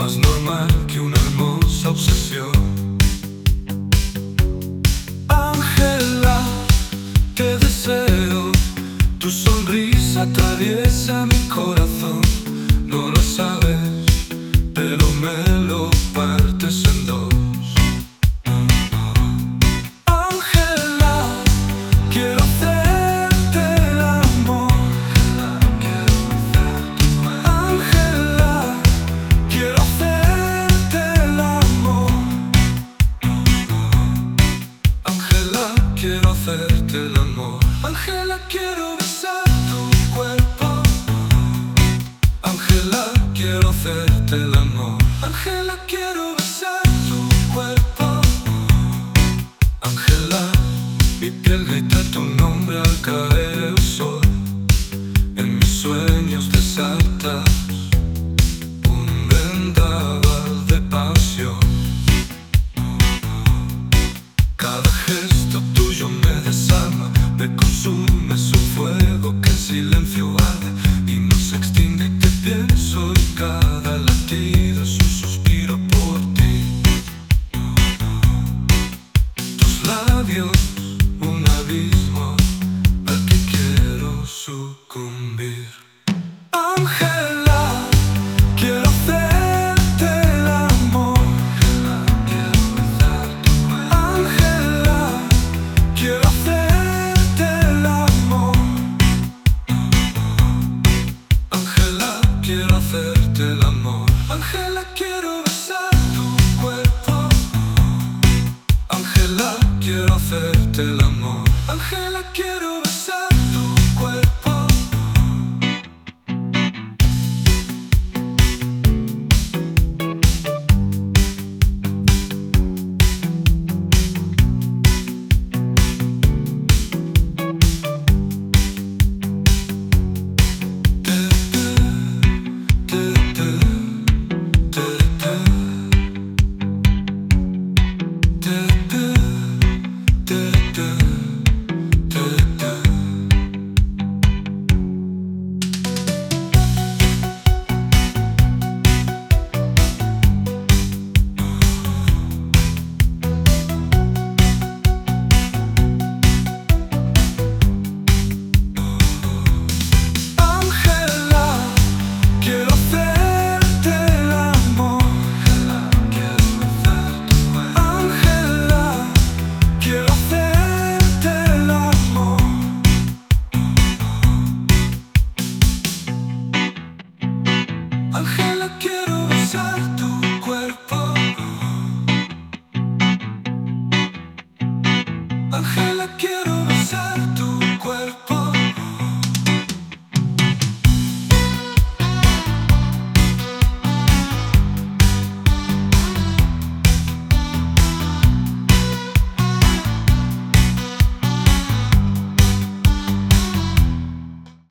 más normal que una hermosa obsesión. Ángela, te deseo, tu sonrisa atraviesa mi corazón. No lo sabes, pero me lo partes en dos. Ángela, quiero hacerte el amor. Ángela, quiero hacerte el amor. Ángela, quiero hacerte el amor. Ángela, quiero besar tu cuerpo. Ángela, quiero hacerte el amor. Ángela, quiero besar tu cuerpo. Ángela, mi piel grita tu nombre al caer el sol. En mis sueños desatas un vendaval de pasión. Cada gesto tuyo me desarma, me consume su fuego que en silencio arde y no se extingue. Y te pienso y cada latido es un suspiro por ti. Tus labios, un abismo al que quiero sucumbir. Ángela, quiero hacerte el amor. Ángela, quiero hacerte el amor. Ángela, quiero hacerte el amor. Ángela,